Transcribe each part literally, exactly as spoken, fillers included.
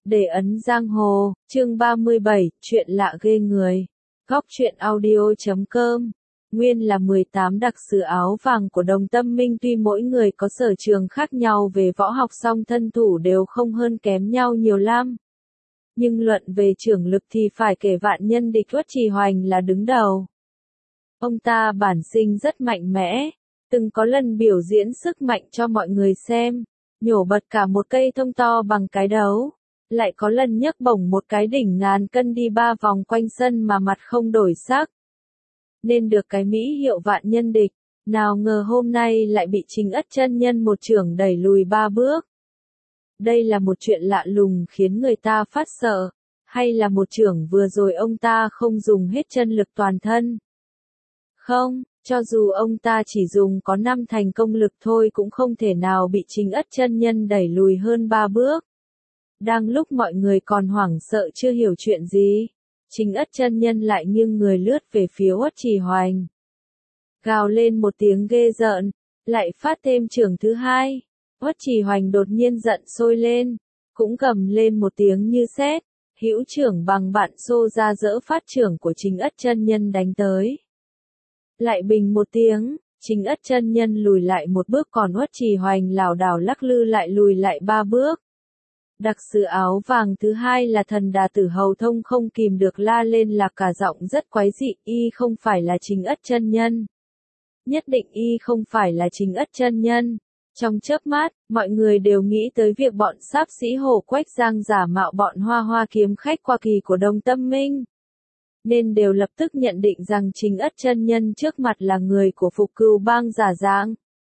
Để ấn giang hồ, chương ba mươi bảy, chuyện lạ ghê người. Góc truyện audio chấm com. Nguyên là mười tám đặc sứ áo vàng của Đồng Tâm Minh, tuy mỗi người có sở trường khác nhau về võ học song thân thủ đều không hơn kém nhau nhiều lắm. Nhưng luận về trưởng lực thì phải kể vạn nhân địch Uất Trì Hoành là đứng đầu. Ông ta bản sinh rất mạnh mẽ, từng có lần biểu diễn sức mạnh cho mọi người xem, nhổ bật cả một cây thông to bằng cái đấu. Lại có lần nhấc bổng một cái đỉnh ngàn cân đi ba vòng quanh sân mà mặt không đổi sắc. Nên được cái mỹ hiệu vạn nhân địch, nào ngờ hôm nay lại bị Chính Ất chân nhân một chưởng đẩy lùi ba bước. Đây là một chuyện lạ lùng khiến người ta phát sợ, hay là một chưởng vừa rồi ông ta không dùng hết chân lực toàn thân? Không, cho dù ông ta chỉ dùng có năm thành công lực thôi cũng không thể nào bị Chính Ất chân nhân đẩy lùi hơn ba bước. Đang lúc mọi người còn hoảng sợ chưa hiểu chuyện gì, Chính Ất chân nhân lại nghiêng người lướt về phía Uất Trì Hoành. Gào lên một tiếng ghê rợn, lại phát thêm chưởng thứ hai. Uất Trì Hoành đột nhiên giận sôi lên, cũng gầm lên một tiếng như sét, hữu chưởng bằng bạn xô ra dỡ phát chưởng của Chính Ất chân nhân đánh tới. Lại bình một tiếng, Chính Ất chân nhân lùi lại một bước, còn Uất Trì Hoành lảo đảo lắc lư lại lùi lại ba bước. Đặc sứ áo vàng thứ hai là Thần Đà Tử Hầu Thông không kìm được la lên là cả giọng rất quái dị, y không phải là Chính Ất chân nhân. Nhất định y không phải là Chính Ất chân nhân. Trong chớp mắt, mọi người đều nghĩ tới việc bọn sáp sĩ Hồ Quách Giang giả mạo bọn Hoa Hoa kiếm khách qua kỳ của Đồng Tâm Minh. Nên đều lập tức nhận định rằng Chính Ất chân nhân trước mặt là người của Phục Cừu Bang giả dạng.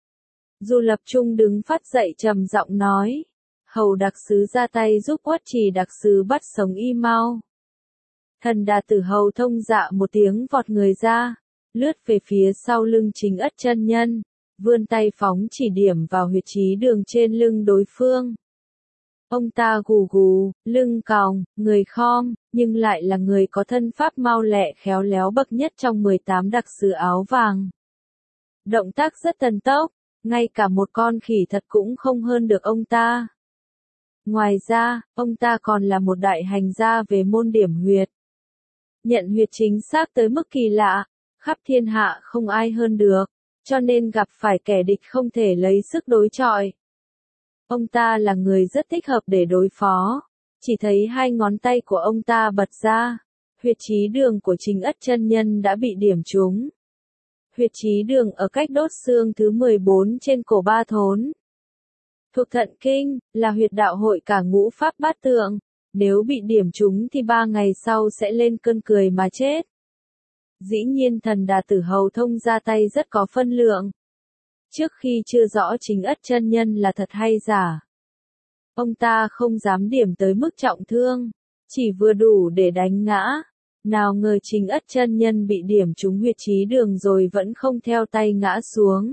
Du Lập Trung đứng phát dậy trầm giọng nói. Hầu đặc sứ ra tay giúp Uất Trì đặc sứ bắt sống y mau. Thần Đà Tử Hầu Thông dạ một tiếng vọt người ra, lướt về phía sau lưng Chính Ất chân nhân, vươn tay phóng chỉ điểm vào huyệt trí đường trên lưng đối phương. Ông ta gù gù, lưng còng, người khom, nhưng lại là người có thân pháp mau lẹ khéo léo bậc nhất trong mười tám đặc sứ áo vàng. Động tác rất thần tốc, ngay cả một con khỉ thật cũng không hơn được ông ta. Ngoài ra, ông ta còn là một đại hành gia về môn điểm huyệt. Nhận huyệt chính xác tới mức kỳ lạ, khắp thiên hạ không ai hơn được, cho nên gặp phải kẻ địch không thể lấy sức đối chọi. Ông ta là người rất thích hợp để đối phó, chỉ thấy hai ngón tay của ông ta bật ra, huyệt trí đường của Chính Ất chân nhân đã bị điểm trúng. Huyệt trí đường ở cách đốt xương thứ mười bốn trên cổ ba thốn. Thuộc thận kinh, là huyệt đạo hội cả ngũ pháp bát tượng, nếu bị điểm trúng thì ba ngày sau sẽ lên cơn cười mà chết. Dĩ nhiên Thần Đà Tử Hầu Thông ra tay rất có phân lượng. Trước khi chưa rõ Chính Ất chân nhân là thật hay giả, ông ta không dám điểm tới mức trọng thương, chỉ vừa đủ để đánh ngã. Nào ngờ Chính Ất chân nhân bị điểm trúng huyệt trí đường rồi vẫn không theo tay ngã xuống.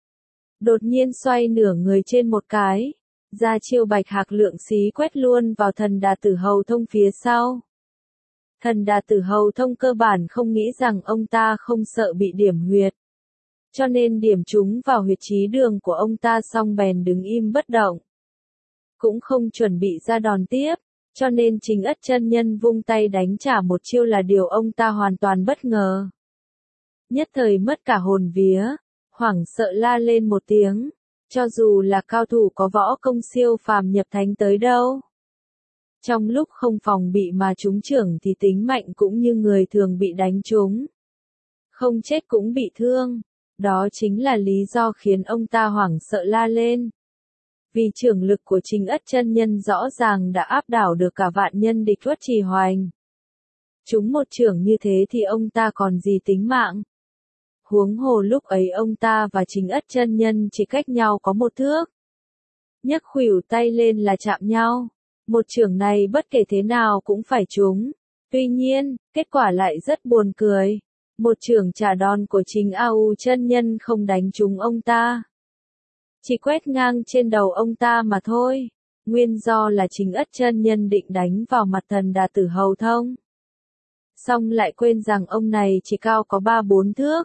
Đột nhiên xoay nửa người trên một cái, ra chiêu bạch hạc lượng xí quét luôn vào Thần Đà Tử Hầu Thông phía sau. Thần Đà Tử Hầu Thông cơ bản không nghĩ rằng ông ta không sợ bị điểm huyệt, cho nên điểm trúng vào huyệt trí đường của ông ta xong bèn đứng im bất động. Cũng không chuẩn bị ra đòn tiếp, cho nên Chính Ất chân nhân vung tay đánh trả một chiêu là điều ông ta hoàn toàn bất ngờ. Nhất thời mất cả hồn vía, hoảng sợ la lên một tiếng, cho dù là cao thủ có võ công siêu phàm nhập thánh tới đâu. Trong lúc không phòng bị mà trúng chưởng thì tính mạnh cũng như người thường bị đánh trúng. Không chết cũng bị thương, đó chính là lý do khiến ông ta hoảng sợ la lên. Vì chưởng lực của Chính Ất chân nhân rõ ràng đã áp đảo được cả vạn nhân địch Uất Trì Hoành. Trúng một chưởng như thế thì ông ta còn gì tính mạng. Huống hồ lúc ấy ông ta và Chính Ất chân nhân chỉ cách nhau có một thước. Nhấc khuỷu tay lên là chạm nhau. Một chưởng này bất kể thế nào cũng phải trúng. Tuy nhiên, kết quả lại rất buồn cười. Một chưởng trả đòn của Chính A U chân nhân không đánh trúng ông ta, chỉ quét ngang trên đầu ông ta mà thôi. Nguyên do là Chính Ất chân nhân định đánh vào mặt Thần Đà Tử Hầu Thông, xong lại quên rằng ông này chỉ cao có ba bốn thước.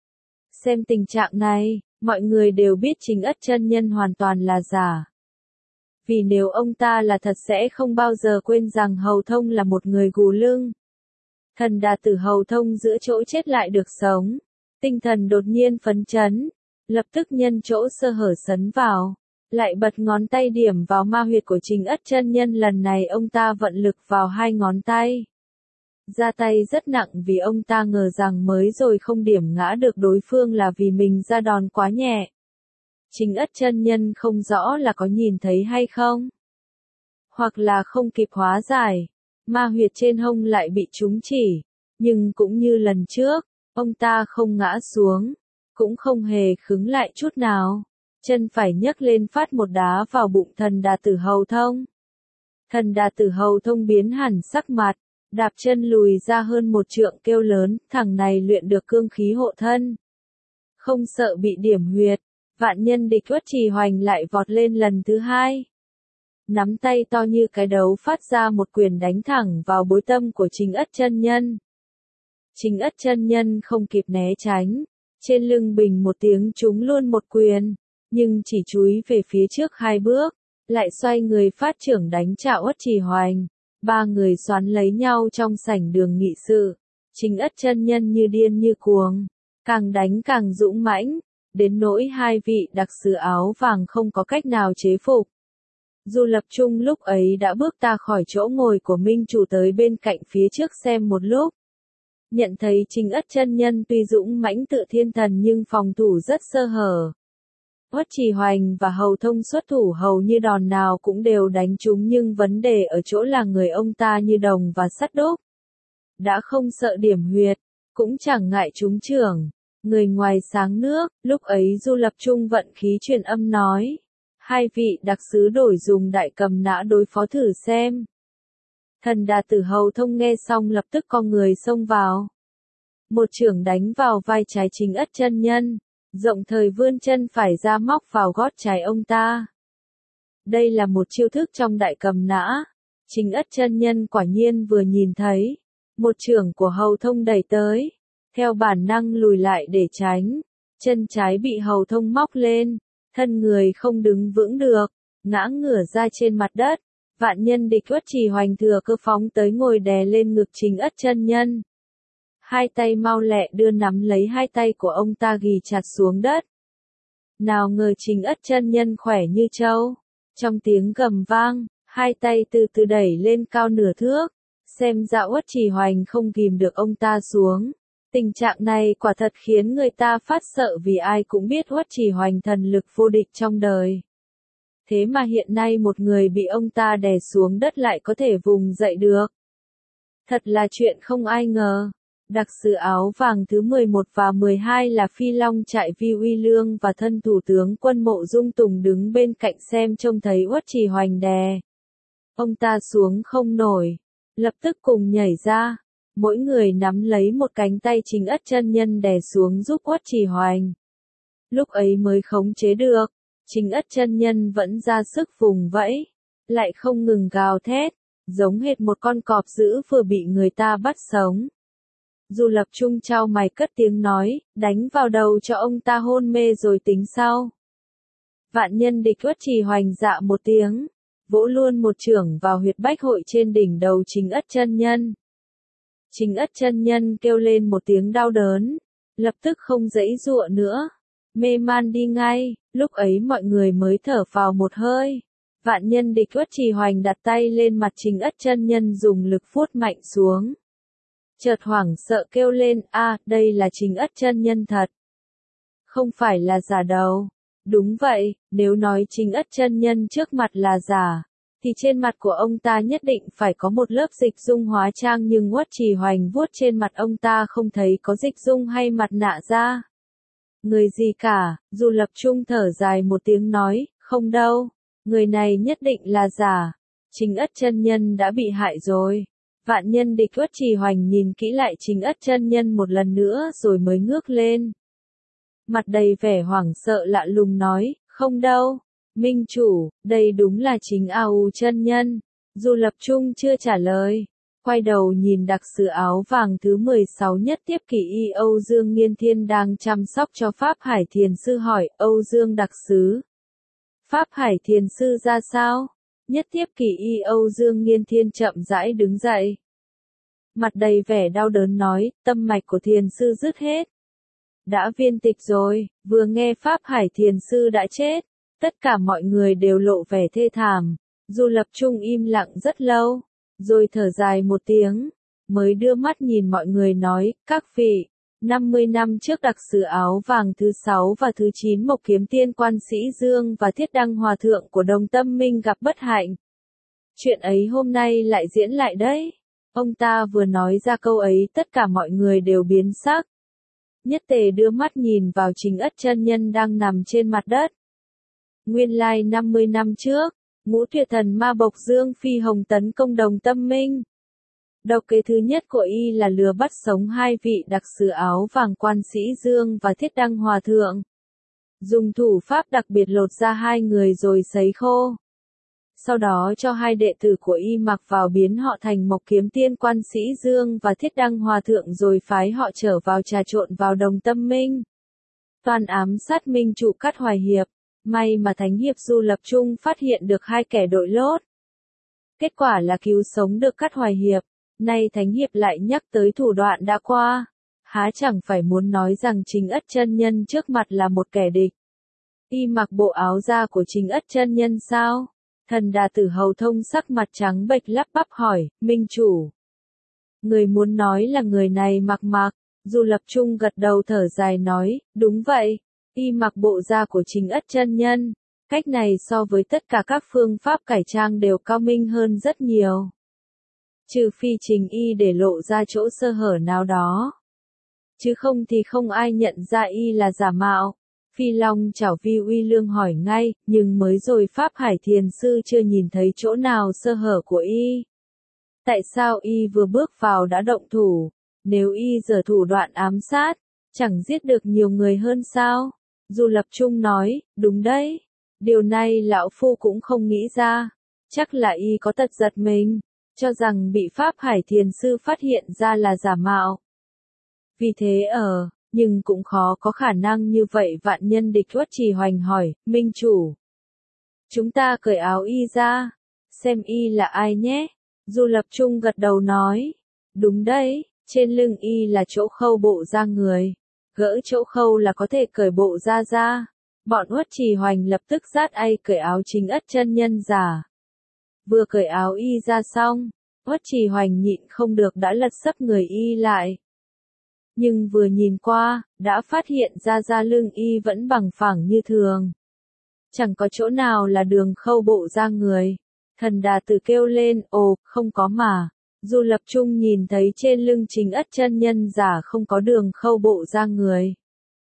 Xem tình trạng này, mọi người đều biết Chính Ất chân nhân hoàn toàn là giả. vì nếu ông ta là thật sẽ không bao giờ quên rằng Hầu Thông là một người gù lưng. Thần đà tử Hầu Thông giữa chỗ chết lại được sống, tinh thần đột nhiên phấn chấn, lập tức nhân chỗ sơ hở sấn vào, lại bật ngón tay điểm vào ma huyệt của Trình Ất chân nhân. Lần này ông ta vận lực vào hai ngón tay. Ra tay rất nặng vì ông ta ngờ rằng mới rồi không điểm ngã được đối phương là vì mình ra đòn quá nhẹ. Trình Ất chân nhân không rõ là có nhìn thấy hay không, hoặc là không kịp hóa giải, ma huyệt trên hông lại bị trúng chỉ, nhưng cũng như lần trước, ông ta không ngã xuống, cũng không hề khứng lại chút nào, chân phải nhấc lên phát một đá vào bụng thần đà tử Hầu Thông. Thần đà tử Hầu Thông biến hẳn sắc mặt, đạp chân lùi ra hơn một trượng kêu lớn, thằng này luyện được cương khí hộ thân, không sợ bị điểm huyệt. Vạn nhân địch Uất Trì Hoành lại vọt lên lần thứ hai. Nắm tay to như cái đấu phát ra một quyền đánh thẳng vào bối tâm của Trình Ất chân nhân. Trình Ất chân nhân không kịp né tránh, trên lưng bình một tiếng trúng luôn một quyền, nhưng chỉ chúi về phía trước hai bước, lại xoay người phát trưởng đánh trả Uất Trì Hoành. Ba người xoắn lấy nhau trong sảnh đường nghị sự. Trình Ất chân nhân như điên như cuồng, càng đánh càng dũng mãnh, đến nỗi hai vị đặc sứ áo vàng không có cách nào chế phục. Du Lập Trung lúc ấy đã bước ta khỏi chỗ ngồi của Minh Chủ tới bên cạnh phía trước xem một lúc. Nhận thấy Trình Ất chân nhân tuy dũng mãnh tự thiên thần nhưng phòng thủ rất sơ hở. Uất Trì Hoành và Hầu Thông xuất thủ hầu như đòn nào cũng đều đánh trúng, nhưng vấn đề ở chỗ là người ông ta như đồng và sắt đúc. Đã không sợ điểm huyệt, cũng chẳng ngại trúng chưởng. Người ngoài sáng nước, lúc ấy Du Lập Trung vận khí truyền âm nói. Hai vị đặc sứ đổi dùng đại cầm nã đối phó thử xem. Thần đà tử Hầu Thông nghe xong lập tức co người xông vào. Một chưởng đánh vào vai trái Trình Ất chân nhân, rộng thời vươn chân phải ra móc vào gót trái ông ta. Đây là một chiêu thức trong đại cầm nã. Trình Ất chân nhân quả nhiên vừa nhìn thấy, một chưởng của Hầu Thông đẩy tới, theo bản năng lùi lại để tránh, chân trái bị Hầu Thông móc lên, thân người không đứng vững được, ngã ngửa ra trên mặt đất. Vạn nhân địch Uất Trì Hoành thừa cơ phóng tới ngồi đè lên ngực Trình Ất chân nhân. Hai tay mau lẹ đưa nắm lấy hai tay của ông ta ghì chặt xuống đất. Nào ngờ Trình Ất chân nhân khỏe như trâu, trong tiếng gầm vang, hai tay từ từ đẩy lên cao nửa thước, xem ra Uất Trì Hoành không kìm được ông ta xuống. Tình trạng này quả thật khiến người ta phát sợ vì ai cũng biết Uất Trì Hoành thần lực vô địch trong đời. Thế mà hiện nay một người bị ông ta đè xuống đất lại có thể vùng dậy được. Thật là chuyện không ai ngờ. Đặc sứ áo vàng thứ mười một và mười hai là Phi Long Trại Vi Uy Lương và thân thủ tướng Quân Mộ Dung Tùng đứng bên cạnh xem trông thấy Uất Trì Hoành đè ông ta xuống không nổi, lập tức cùng nhảy ra, mỗi người nắm lấy một cánh tay Trình Ất chân nhân đè xuống giúp Uất Trì Hoành. Lúc ấy mới khống chế được, Trình Ất chân nhân vẫn ra sức vùng vẫy, lại không ngừng gào thét, giống hệt một con cọp dữ vừa bị người ta bắt sống. Du Lập Trung trao mày cất tiếng nói, đánh vào đầu cho ông ta hôn mê rồi tính sau. Vạn nhân địch Uất Trì Hoành dạ một tiếng, vỗ luôn một chưởng vào huyệt bách hội trên đỉnh đầu Trình Ất chân nhân. Trình Ất chân nhân kêu lên một tiếng đau đớn, lập tức không giãy giụa nữa, mê man đi ngay. Lúc ấy mọi người mới thở phào một hơi. Vạn nhân địch Uất Trì Hoành đặt tay lên mặt Trình Ất chân nhân dùng lực vuốt mạnh xuống. Chợt hoảng sợ kêu lên, a, đây là Trình Ất chân nhân thật. Không phải là giả đâu. Đúng vậy, nếu nói Trình Ất chân nhân trước mặt là giả, thì trên mặt của ông ta nhất định phải có một lớp dịch dung hóa trang, nhưng Uất Trì Hoành vuốt trên mặt ông ta không thấy có dịch dung hay mặt nạ ra. Người gì cả, Du Lập Trung thở dài một tiếng nói, không đâu, người này nhất định là giả. Trình Ất chân nhân đã bị hại rồi. Vạn nhân địch Uất Trì Hoành nhìn kỹ lại Trình Ất chân nhân một lần nữa rồi mới ngước lên. Mặt đầy vẻ hoảng sợ lạ lùng nói, không đâu, Minh Chủ, đây đúng là chính A U chân nhân. Du Lập Trung chưa trả lời, quay đầu nhìn đặc sứ áo vàng thứ mười sáu nhất tiếp kỷ y Âu Dương Nghiên Thiên đang chăm sóc cho Pháp Hải Thiền Sư hỏi, Âu Dương đặc sứ, Pháp Hải Thiền Sư ra sao? Nhất tiếp kỳ y Âu Dương Nghiên Thiên chậm rãi đứng dậy. Mặt đầy vẻ đau đớn nói, tâm mạch của thiền sư dứt hết. Đã viên tịch rồi, vừa nghe Pháp Hải thiền sư đã chết. Tất cả mọi người đều lộ vẻ thê thảm. Du Lập Trung im lặng rất lâu, rồi thở dài một tiếng, mới đưa mắt nhìn mọi người nói, các vị, năm mươi năm trước đặc sử áo vàng thứ sáu và thứ chín Mộc Kiếm Tiên Quan Sĩ Dương và Thiết Đăng Hòa Thượng của Đồng Tâm Minh gặp bất hạnh. Chuyện ấy hôm nay lại diễn lại đấy. Ông ta vừa nói ra câu ấy tất cả mọi người đều biến sắc. Nhất Tề đưa mắt nhìn vào Trình Ất chân nhân đang nằm trên mặt đất. Nguyên lai năm mươi năm trước, Ngũ Tuyệt Thần Ma Bộc Dương Phi Hồng tấn công Đồng Tâm Minh. Độc kế thứ nhất của y là lừa bắt sống hai vị đặc sử áo vàng Quan Sĩ Dương và Thiết Đăng Hòa Thượng. Dùng thủ pháp đặc biệt lột ra hai người rồi sấy khô. Sau đó cho hai đệ tử của y mặc vào biến họ thành Mộc Kiếm Tiên Quan Sĩ Dương và Thiết Đăng Hòa Thượng rồi phái họ trở vào trà trộn vào Đồng Tâm Minh. Toàn ám sát minh chủ Cát Hoài Hiệp. May mà Thánh Hiệp Du Lập Trung phát hiện được hai kẻ đội lốt. Kết quả là cứu sống được Cát Hoài Hiệp. Nay Thánh Hiệp lại nhắc tới thủ đoạn đã qua. Há chẳng phải muốn nói rằng Trình Ất chân nhân trước mặt là một kẻ địch. Y mặc bộ áo da của Trình Ất chân nhân sao? Thần Đà Tử Hầu Thông sắc mặt trắng bệch lắp bắp hỏi, minh chủ. Người muốn nói là người này mặc mặc. Du Lập Trung gật đầu thở dài nói, đúng vậy. Y mặc bộ da của Trình Ất chân nhân. Cách này so với tất cả các phương pháp cải trang đều cao minh hơn rất nhiều. Trừ phi Trình Y để lộ ra chỗ sơ hở nào đó. Chứ không thì không ai nhận ra Y là giả mạo. Phi Long Chảo Vi uy lương hỏi ngay, nhưng mới rồi Pháp Hải thiền sư chưa nhìn thấy chỗ nào sơ hở của Y. Tại sao Y vừa bước vào đã động thủ? Nếu Y giở thủ đoạn ám sát, chẳng giết được nhiều người hơn sao? Du Lập Trung nói, đúng đấy. Điều này lão phu cũng không nghĩ ra. Chắc là Y có tật giật mình, cho rằng bị Pháp Hải thiền sư phát hiện ra là giả mạo. Vì thế ở, nhưng cũng khó có khả năng như vậy. Vạn Nhân Địch Uất Trì Hoành hỏi, minh chủ. Chúng ta cởi áo Y ra, xem Y là ai nhé. Du Lập Trung gật đầu nói, đúng đấy, trên lưng Y là chỗ khâu bộ da người. Gỡ chỗ khâu là có thể cởi bộ da ra. Bọn Uất Trì Hoành lập tức dắt ai cởi áo Trình Ất chân nhân giả. Vừa cởi áo Y ra xong, Uất Trì Hoành nhịn không được đã lật sấp người Y lại. Nhưng vừa nhìn qua, đã phát hiện ra da lưng Y vẫn bằng phẳng như thường. Chẳng có chỗ nào là đường khâu bộ da người. Thần Đà Tử kêu lên, ồ, không có mà. Du Lập Trung nhìn thấy trên lưng Trình Ất chân nhân giả không có đường khâu bộ da người.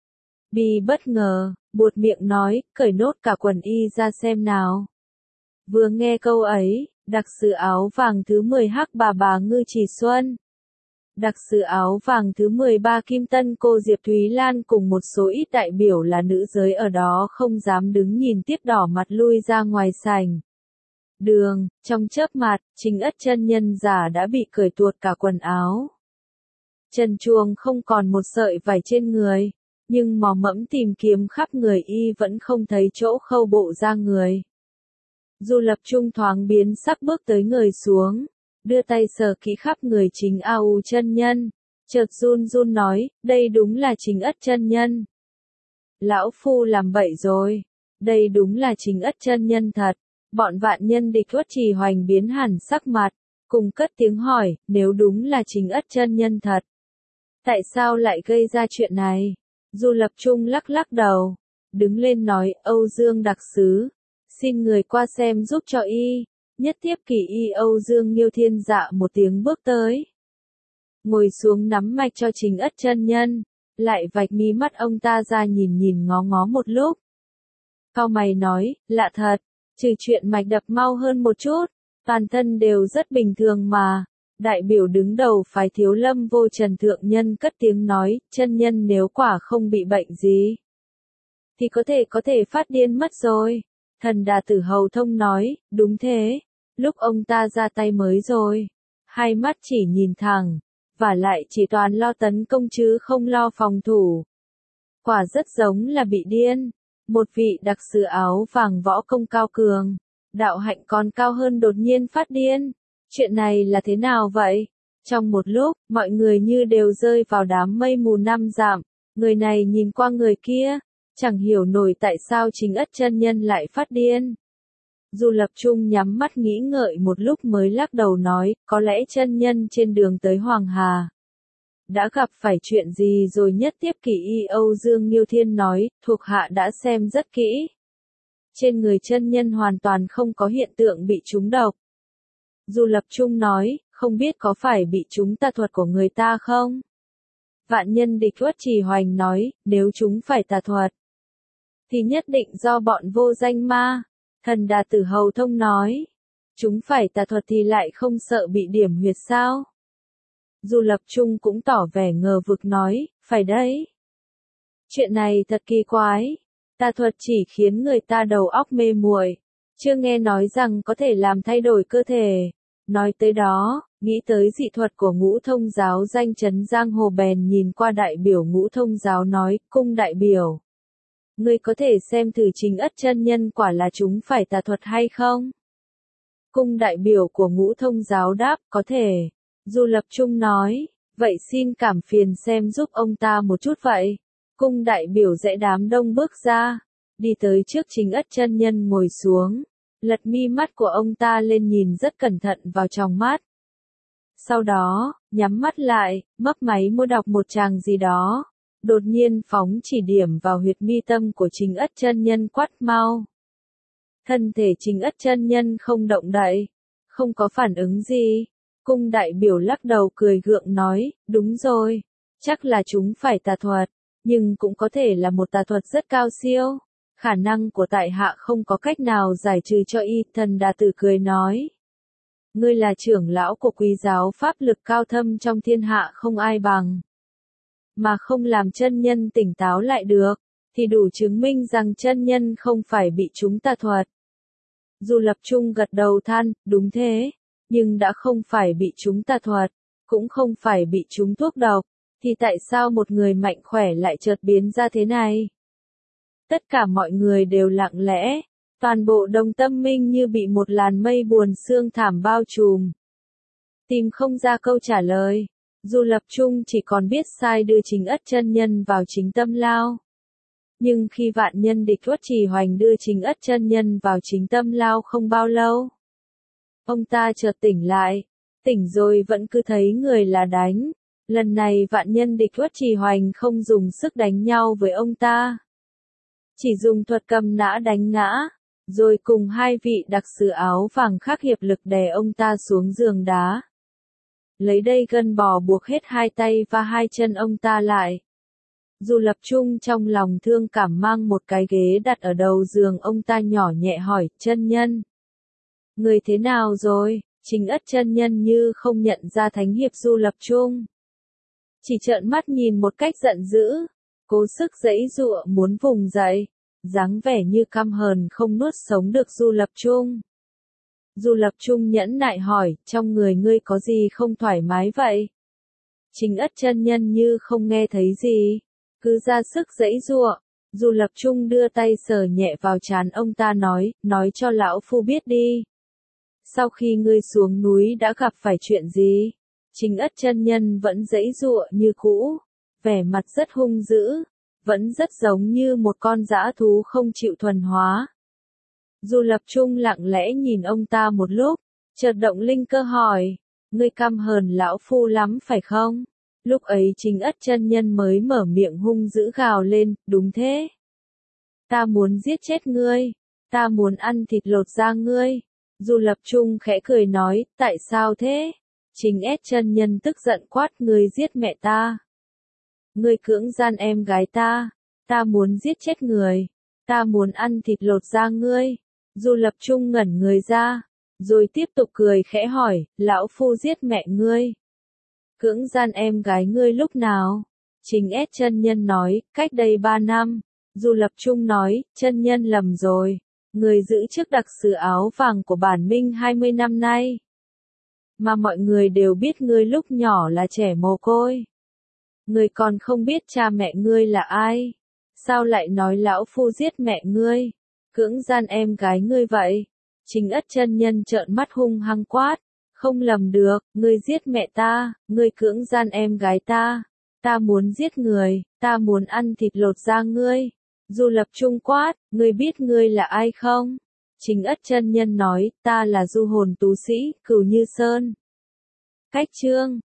Bi bất ngờ, buột miệng nói, cởi nốt cả quần Y ra xem nào. Vừa nghe câu ấy, đặc sử áo vàng thứ mười Hắc Bà Bà Ngư Trì Xuân. Đặc sử áo vàng thứ mười ba Kim Tân cô Diệp Thúy Lan cùng một số ít đại biểu là nữ giới ở đó không dám đứng nhìn tiếp đỏ mặt lui ra ngoài sảnh. Đường, trong chớp mặt, Trình Ất chân nhân giả đã bị cởi tuột cả quần áo. Trần truồng không còn một sợi vải trên người, nhưng mò mẫm tìm kiếm khắp người Y vẫn không thấy chỗ khâu bộ da người. Du Lập Trung thoáng biến sắc bước tới người xuống, đưa tay sờ kỹ khắp người Trình A U chân nhân, chợt run run nói, đây đúng là Trình Ất chân nhân. Lão phu làm bậy rồi, đây đúng là Trình Ất chân nhân thật. Bọn Vạn Nhân Địch Uất Trì Hoành biến hẳn sắc mặt, cùng cất tiếng hỏi, nếu đúng là Trình Ất chân nhân thật, tại sao lại gây ra chuyện này? Du Lập Trung lắc lắc đầu, đứng lên nói, Âu Dương đặc sứ, xin người qua xem giúp cho Y. Nhất tiếp kỳ Y Âu Dương Nghiêu Thiên dạ một tiếng bước tới, ngồi xuống nắm mạch cho Trình Ất chân nhân, lại vạch mí mắt ông ta ra nhìn nhìn ngó ngó một lúc. Cau mày nói, lạ thật, trừ chuyện mạch đập mau hơn một chút, toàn thân đều rất bình thường mà. Đại biểu đứng đầu phái Thiếu Lâm Vô Trần thượng nhân cất tiếng nói, chân nhân nếu quả không bị bệnh gì, thì có thể có thể phát điên mất rồi. Thần Đà Tử Hầu Thông nói, đúng thế, lúc ông ta ra tay mới rồi, hai mắt chỉ nhìn thẳng, và lại chỉ toàn lo tấn công chứ không lo phòng thủ. Quả rất giống là bị điên, một vị đặc sứ áo vàng võ công cao cường, đạo hạnh còn cao hơn đột nhiên phát điên. Chuyện này là thế nào vậy? Trong một lúc, mọi người như đều rơi vào đám mây mù năm dặm, người này nhìn qua người kia, chẳng hiểu nổi tại sao Chính Ất chân nhân lại phát điên. Du Lập Trung nhắm mắt nghĩ ngợi một lúc mới lắc đầu nói, có lẽ chân nhân trên đường tới Hoàng Hà đã gặp phải chuyện gì rồi. Nhất tiếp kỷ y Âu Dương Nghiêu Thiên nói, thuộc hạ đã xem rất kỹ. Trên người chân nhân hoàn toàn không có hiện tượng bị trúng độc. Du Lập Trung nói, không biết có phải bị trúng tà thuật của người ta không? Vạn Nhân Địch Uất Trì Hoành nói, nếu chúng phải tà thuật, thì nhất định do bọn vô danh ma. Thần Đà Tử Hầu Thông nói, chúng phải tà thuật thì lại không sợ bị điểm huyệt sao? Du Lập Trung cũng tỏ vẻ ngờ vực nói, phải đấy. Chuyện này thật kỳ quái, tà thuật chỉ khiến người ta đầu óc mê muội, chưa nghe nói rằng có thể làm thay đổi cơ thể. Nói tới đó, nghĩ tới dị thuật của Ngũ Thông giáo danh chấn giang hồ bèn nhìn qua đại biểu Ngũ Thông giáo nói, cung đại biểu, ngươi có thể xem thử Chính Ất chân nhân quả là chúng phải tà thuật hay không? Cung đại biểu của Ngũ Thông giáo đáp, có thể. Du Lập Trung nói, vậy xin cảm phiền xem giúp ông ta một chút vậy. Cung đại biểu dãy đám đông bước ra, đi tới trước Chính Ất chân nhân ngồi xuống, lật mi mắt của ông ta lên nhìn rất cẩn thận vào tròng mắt. Sau đó, nhắm mắt lại, mấp máy môi đọc một tràng gì đó, đột nhiên phóng chỉ điểm vào huyệt mi tâm của Chính Ất chân nhân quát mau. Thân thể Chính Ất chân nhân không động đậy, không có phản ứng gì. Cung đại biểu lắc đầu cười gượng nói, đúng rồi, chắc là chúng phải tà thuật, nhưng cũng có thể là một tà thuật rất cao siêu. Khả năng của tại hạ không có cách nào giải trừ cho y. Thần Đà Tử cười nói, ngươi là trưởng lão của Quý giáo, pháp lực cao thâm trong thiên hạ không ai bằng, mà không làm chân nhân tỉnh táo lại được, thì đủ chứng minh rằng chân nhân không phải bị trúng tà thuật. Du Lập Trung gật đầu than, đúng thế, nhưng đã không phải bị trúng tà thuật, cũng không phải bị trúng thuốc độc, thì tại sao một người mạnh khỏe lại chợt biến ra thế này? Tất cả mọi người đều lặng lẽ, toàn bộ Đồng Tâm Minh như bị một làn mây buồn sương thảm bao trùm. Tìm không ra câu trả lời, Du Lập Trung chỉ còn biết sai đưa Chính Ất chân nhân vào Chính Tâm Lao. Nhưng khi Vạn Nhân Địch Uất Trì Hoành đưa Chính Ất chân nhân vào Chính Tâm Lao không bao lâu, ông ta chợt tỉnh lại, tỉnh rồi vẫn cứ thấy người là đánh. Lần này Vạn Nhân Địch Uất Trì Hoành không dùng sức đánh nhau với ông ta, chỉ dùng thuật cầm nã đánh ngã, rồi cùng hai vị đặc sứ áo vàng khác hiệp lực đè ông ta xuống giường đá. Lấy đây gân bò buộc hết hai tay và hai chân ông ta lại. Du Lập Trung trong lòng thương cảm mang một cái ghế đặt ở đầu giường ông ta, nhỏ nhẹ hỏi, chân nhân, người thế nào rồi? Chính Ất chân nhân như không nhận ra thánh hiệp Du Lập Trung, chỉ trợn mắt nhìn một cách giận dữ, cố sức giãy giụa muốn vùng dậy, dáng vẻ như căm hờn không nuốt sống được Du Lập Trung. Du Lập Trung nhẫn nại hỏi, trong người ngươi có gì không thoải mái vậy? Chính Ất chân nhân như không nghe thấy gì, cứ ra sức giãy giụa. Du Lập Trung đưa tay sờ nhẹ vào trán ông ta nói, nói cho lão phu biết đi. Sau khi ngươi xuống núi đã gặp phải chuyện gì? Chính Ất chân nhân vẫn giãy giụa như cũ, vẻ mặt rất hung dữ, vẫn rất giống như một con dã thú không chịu thuần hóa. Du Lập Trung lặng lẽ nhìn ông ta một lúc, chợt động linh cơ hỏi, ngươi căm hờn lão phu lắm phải không? Lúc ấy Chính Ất chân nhân mới mở miệng hung dữ gào lên, đúng thế. Ta muốn giết chết ngươi, ta muốn ăn thịt lột da ngươi. Du Lập Trung khẽ cười nói, tại sao thế? Chính Ất chân nhân tức giận quát, ngươi giết mẹ ta. Ngươi cưỡng gian em gái ta, ta muốn giết chết người, ta muốn ăn thịt lột da ngươi. Du Lập Trung ngẩn người ra, rồi tiếp tục cười khẽ hỏi, lão phu giết mẹ ngươi, cưỡng gian em gái ngươi lúc nào? Chính Ất chân nhân nói, cách đây ba năm. Du Lập Trung nói, chân nhân lầm rồi, người giữ chức đặc sứ áo vàng của bản Minh hai mươi năm nay, mà mọi người đều biết ngươi lúc nhỏ là trẻ mồ côi. Ngươi còn không biết cha mẹ ngươi là ai, sao lại nói lão phu giết mẹ ngươi, cưỡng gian em gái ngươi vậy? Trình Ất chân nhân trợn mắt hung hăng quát, không lầm được, ngươi giết mẹ ta, ngươi cưỡng gian em gái ta, ta muốn giết người, ta muốn ăn thịt lột da ngươi. Du Lập Trung quát, ngươi biết ngươi là ai không? Trình Ất chân nhân nói, ta là du hồn tú sĩ, Cửu Như Sơn. Cách chương